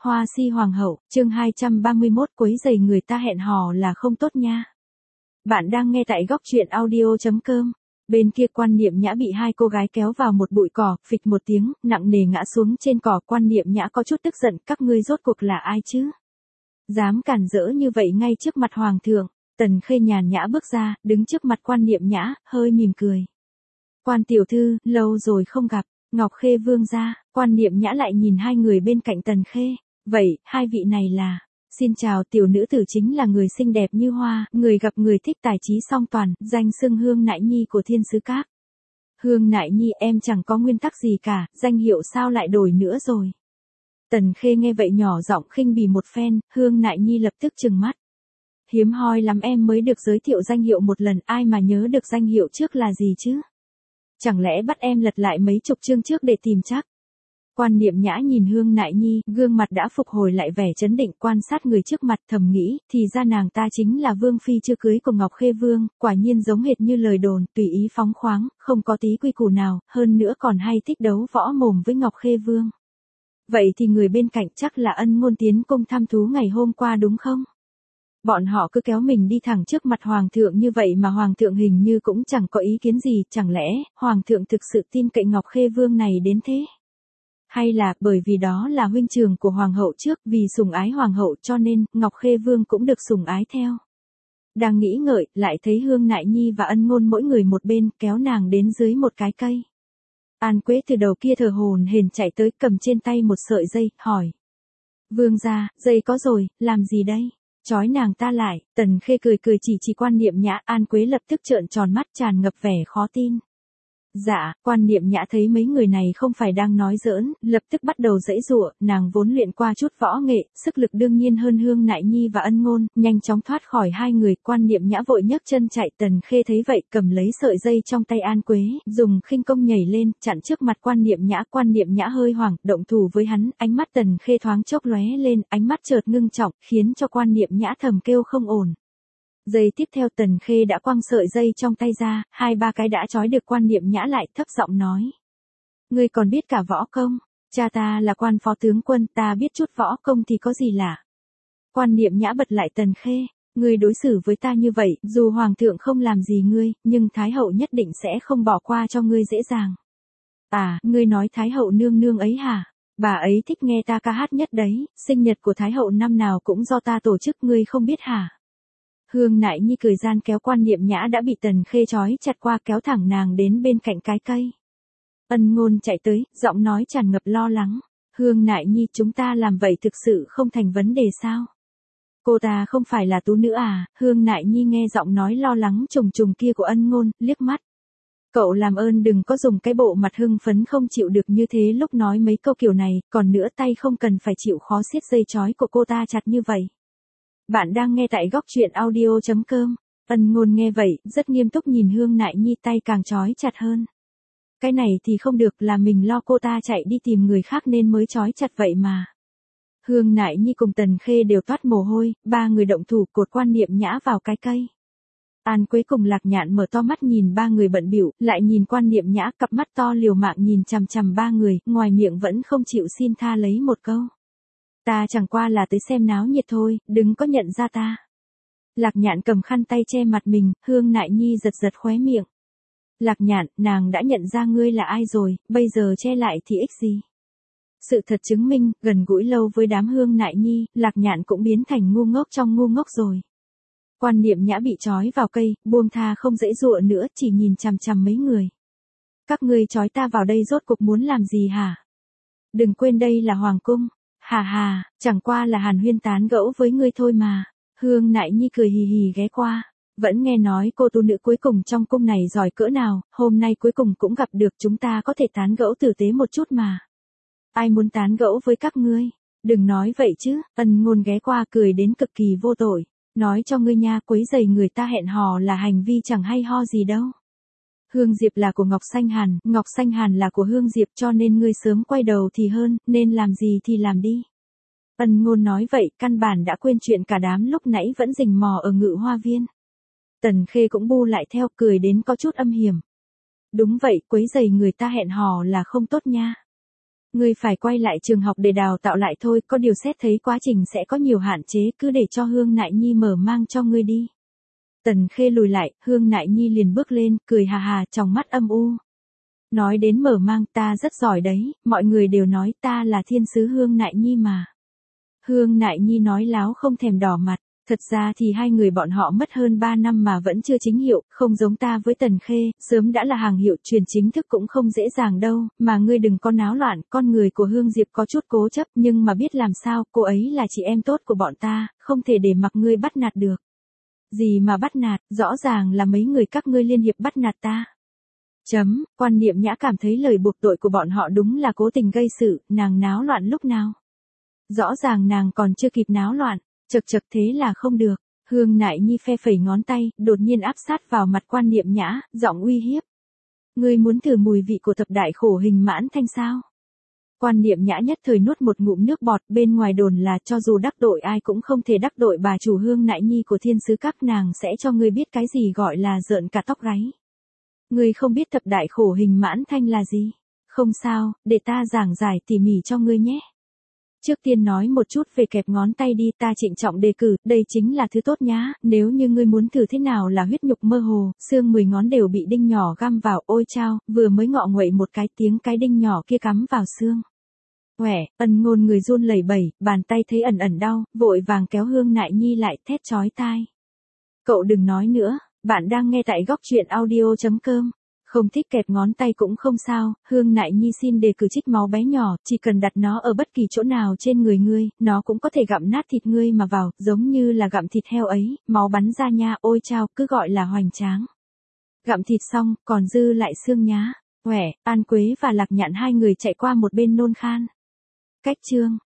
Hoa si hoàng hậu, chương 231 quấy rầy người ta hẹn hò là không tốt nha. Bạn đang nghe tại góc truyện audio.com. Bên kia Quan Niệm Nhã bị hai cô gái kéo vào một bụi cỏ, phịch một tiếng, nặng nề ngã xuống trên cỏ. Quan Niệm Nhã có chút tức giận, các ngươi rốt cuộc là ai chứ? Dám cản rỡ như vậy ngay trước mặt hoàng thượng. Tần Khê nhàn nhã bước ra, đứng trước mặt Quan Niệm Nhã, hơi mỉm cười. Quan tiểu thư, lâu rồi không gặp. Ngọc Khê vương gia. Quan Niệm Nhã lại nhìn hai người bên cạnh Tần Khê. Vậy, hai vị này là... Xin chào, tiểu nữ tử chính là người xinh đẹp như hoa, người gặp người thích tài trí song toàn, danh xưng Hương Nại Nhi của Thiên Sứ Các. Hương Nại Nhi, em chẳng có nguyên tắc gì cả, danh hiệu sao lại đổi nữa rồi? Tần Khê nghe vậy nhỏ giọng khinh bỉ một phen, Hương Nại Nhi lập tức trừng mắt. Hiếm hoi lắm em mới được giới thiệu danh hiệu một lần, ai mà nhớ được danh hiệu trước là gì chứ? Chẳng lẽ bắt em lật lại mấy chục chương trước để tìm chắc? Quan Niệm Nhã nhìn Hương Nại Nhi, gương mặt đã phục hồi lại vẻ chấn định, quan sát người trước mặt, thầm nghĩ, thì ra nàng ta chính là vương phi chưa cưới của Ngọc Khê Vương, quả nhiên giống hệt như lời đồn, tùy ý phóng khoáng, không có tí quy củ nào, hơn nữa còn hay thích đấu võ mồm với Ngọc Khê Vương. Vậy thì người bên cạnh chắc là Ân Ngôn tiến cung thăm thú ngày hôm qua đúng không? Bọn họ cứ kéo mình đi thẳng trước mặt hoàng thượng như vậy mà hoàng thượng hình như cũng chẳng có ý kiến gì, chẳng lẽ hoàng thượng thực sự tin cậy Ngọc Khê Vương này đến thế? Hay là bởi vì đó là huynh trưởng của hoàng hậu trước, vì sủng ái hoàng hậu cho nên Ngọc Khê Vương cũng được sủng ái theo. Đang nghĩ ngợi, lại thấy Hương Nại Nhi và Ân Ngôn mỗi người một bên, kéo nàng đến dưới một cái cây. An Quế từ đầu kia thờ hổn hển chạy tới, cầm trên tay một sợi dây, hỏi. Vương gia, dây có rồi, làm gì đây? Chói nàng ta lại. Tần Khê cười cười chỉ Quan Niệm Nhã. An Quế lập tức trợn tròn mắt, tràn ngập vẻ khó tin. Dạ, Quan Niệm Nhã thấy mấy người này không phải đang nói giỡn, lập tức bắt đầu giãy giụa, nàng vốn luyện qua chút võ nghệ, sức lực đương nhiên hơn Hương Nại Nhi và Ân Ngôn, nhanh chóng thoát khỏi hai người. Quan Niệm Nhã vội nhấc chân chạy. Tần Khê thấy vậy, cầm lấy sợi dây trong tay An Quế, dùng khinh công nhảy lên, chặn trước mặt Quan Niệm Nhã. Quan Niệm Nhã hơi hoảng, động thủ với hắn, ánh mắt Tần Khê thoáng chốc lóe lên, ánh mắt chợt ngưng trọng, khiến cho Quan Niệm Nhã thầm kêu không ổn. Giây tiếp theo Tần Khê đã quăng sợi dây trong tay ra, hai ba cái đã trói được Quan Niệm Nhã lại, thấp giọng nói. Ngươi còn biết cả võ công, cha ta là quan phó tướng quân, ta biết chút võ công thì có gì lạ. Quan Niệm Nhã bật lại Tần Khê, ngươi đối xử với ta như vậy, dù hoàng thượng không làm gì ngươi, nhưng Thái hậu nhất định sẽ không bỏ qua cho ngươi dễ dàng. À, ngươi nói Thái hậu nương nương ấy hả? Bà ấy thích nghe ta ca hát nhất đấy, sinh nhật của Thái hậu năm nào cũng do ta tổ chức, ngươi không biết hả? Hương Nại Nhi cười gian kéo Quan Niệm Nhã đã bị Tần Khê trói chặt qua, kéo thẳng nàng đến bên cạnh cái cây. Ân Ngôn chạy tới, giọng nói tràn ngập lo lắng. Hương Nại Nhi, chúng ta làm vậy thực sự không thành vấn đề sao? Cô ta không phải là tú nữ à? Hương Nại Nhi nghe giọng nói lo lắng trùng trùng kia của Ân Ngôn, liếc mắt. Cậu làm ơn đừng có dùng cái bộ mặt hưng phấn không chịu được như thế lúc nói mấy câu kiểu này, còn nữa tay không cần phải chịu khó siết dây trói của cô ta chặt như vậy. Bạn đang nghe tại góc truyện audio.com. Ân Ngôn nghe vậy, rất nghiêm túc nhìn Hương Nại Nhi, tay càng trói chặt hơn. Cái này thì không được, là mình lo cô ta chạy đi tìm người khác nên mới trói chặt vậy mà. Hương Nại Nhi cùng Tần Khê đều toát mồ hôi, ba người động thủ cột Quan Niệm Nhã vào cái cây. An Quế cùng Lạc Nhạn mở to mắt nhìn ba người bận bịu, lại nhìn Quan Niệm Nhã, cặp mắt to liều mạng nhìn chằm chằm ba người, ngoài miệng vẫn không chịu xin tha lấy một câu. Ta chẳng qua là tới xem náo nhiệt thôi, đừng có nhận ra ta. Lạc Nhạn cầm khăn tay che mặt mình, Hương Nại Nhi giật giật khóe miệng. Lạc Nhạn, nàng đã nhận ra ngươi là ai rồi, bây giờ che lại thì ích gì? Sự thật chứng minh, gần gũi lâu với đám Hương Nại Nhi, Lạc Nhạn cũng biến thành ngu ngốc trong ngu ngốc rồi. Quan Niệm Nhã bị trói vào cây, buông tha không giãy giụa nữa, chỉ nhìn chằm chằm mấy người. Các ngươi trói ta vào đây rốt cuộc muốn làm gì hả? Đừng quên đây là hoàng cung. Hà hà, chẳng qua là hàn huyên tán gẫu với ngươi thôi mà. Hương Nại Nhi cười hì hì ghé qua. Vẫn nghe nói cô tu nữ cuối cùng trong cung này giỏi cỡ nào, hôm nay cuối cùng cũng gặp được, chúng ta có thể tán gẫu tử tế một chút mà. Ai muốn tán gẫu với các ngươi? Đừng nói vậy chứ. Ân Ngôn ghé qua cười đến cực kỳ vô tội. Nói cho ngươi nha, quấy rầy người ta hẹn hò là hành vi chẳng hay ho gì đâu. Hương Diệp là của Ngọc Xanh Hàn là của Hương Diệp, cho nên ngươi sớm quay đầu thì hơn, nên làm gì thì làm đi. Ân Ngôn nói vậy, căn bản đã quên chuyện cả đám lúc nãy vẫn rình mò ở Ngự Hoa Viên. Tần Khê cũng bu lại theo, cười đến có chút âm hiểm. Đúng vậy, quấy rầy người ta hẹn hò là không tốt nha. Ngươi phải quay lại trường học để đào tạo lại thôi, có điều xét thấy quá trình sẽ có nhiều hạn chế, cứ để cho Hương Nại Nhi mở mang cho ngươi đi. Tần Khê lùi lại, Hương Nại Nhi liền bước lên, cười hà hà, trong mắt âm u. Nói đến mở mang, ta rất giỏi đấy, mọi người đều nói ta là thiên sứ Hương Nại Nhi mà. Hương Nại Nhi nói láo không thèm đỏ mặt. Thật ra thì hai người bọn họ mất hơn 3 năm mà vẫn chưa chính hiệu, không giống ta với Tần Khê, sớm đã là hàng hiệu, truyền chính thức cũng không dễ dàng đâu, mà ngươi đừng có náo loạn, con người của Hương Diệp có chút cố chấp nhưng mà biết làm sao, cô ấy là chị em tốt của bọn ta, không thể để mặc ngươi bắt nạt được. Gì mà bắt nạt, rõ ràng là mấy người các ngươi liên hiệp bắt nạt ta. Quan Niệm Nhã cảm thấy lời buộc tội của bọn họ đúng là cố tình gây sự, nàng náo loạn lúc nào. Rõ ràng nàng còn chưa kịp náo loạn. Chật thế là không được. Hương Nại Nhi phe phẩy ngón tay, đột nhiên áp sát vào mặt Quan Niệm Nhã, giọng uy hiếp. Ngươi muốn thử mùi vị của thập đại khổ hình mãn thanh sao? Quan Niệm Nhã nhất thời nuốt một ngụm nước bọt, bên ngoài đồn là cho dù đắc tội ai cũng không thể đắc tội bà chủ Hương Nại Nhi của thiên sứ các nàng sẽ cho ngươi biết cái gì gọi là rợn cả tóc gáy. Ngươi không biết thập đại khổ hình mãn thanh là gì? Không sao, để ta giảng giải tỉ mỉ cho ngươi nhé. Trước tiên nói một chút về kẹp ngón tay đi, ta trịnh trọng đề cử, đây chính là thứ tốt nhá, nếu như ngươi muốn thử thế nào là huyết nhục mơ hồ, xương 10 ngón đều bị đinh nhỏ găm vào, ôi chao, vừa mới ngọ nguậy một cái tiếng cái đinh nhỏ kia cắm vào xương. Ân Ngôn người run lẩy bẩy, bàn tay thấy ẩn ẩn đau, vội vàng kéo Hương Nại Nhi lại, thét chói tai. Cậu đừng nói nữa, bạn đang nghe tại góc truyện audio.com. Không thích kẹp ngón tay cũng không sao, Hương Nại Nhi xin đề cử trích máu bé nhỏ, chỉ cần đặt nó ở bất kỳ chỗ nào trên người ngươi, nó cũng có thể gặm nát thịt ngươi mà vào, giống như là gặm thịt heo ấy, máu bắn ra nha, ôi chao, cứ gọi là hoành tráng. Gặm thịt xong, còn dư lại xương nhá. An Quế và Lạc Nhạn hai người chạy qua một bên nôn khan. Cách chương.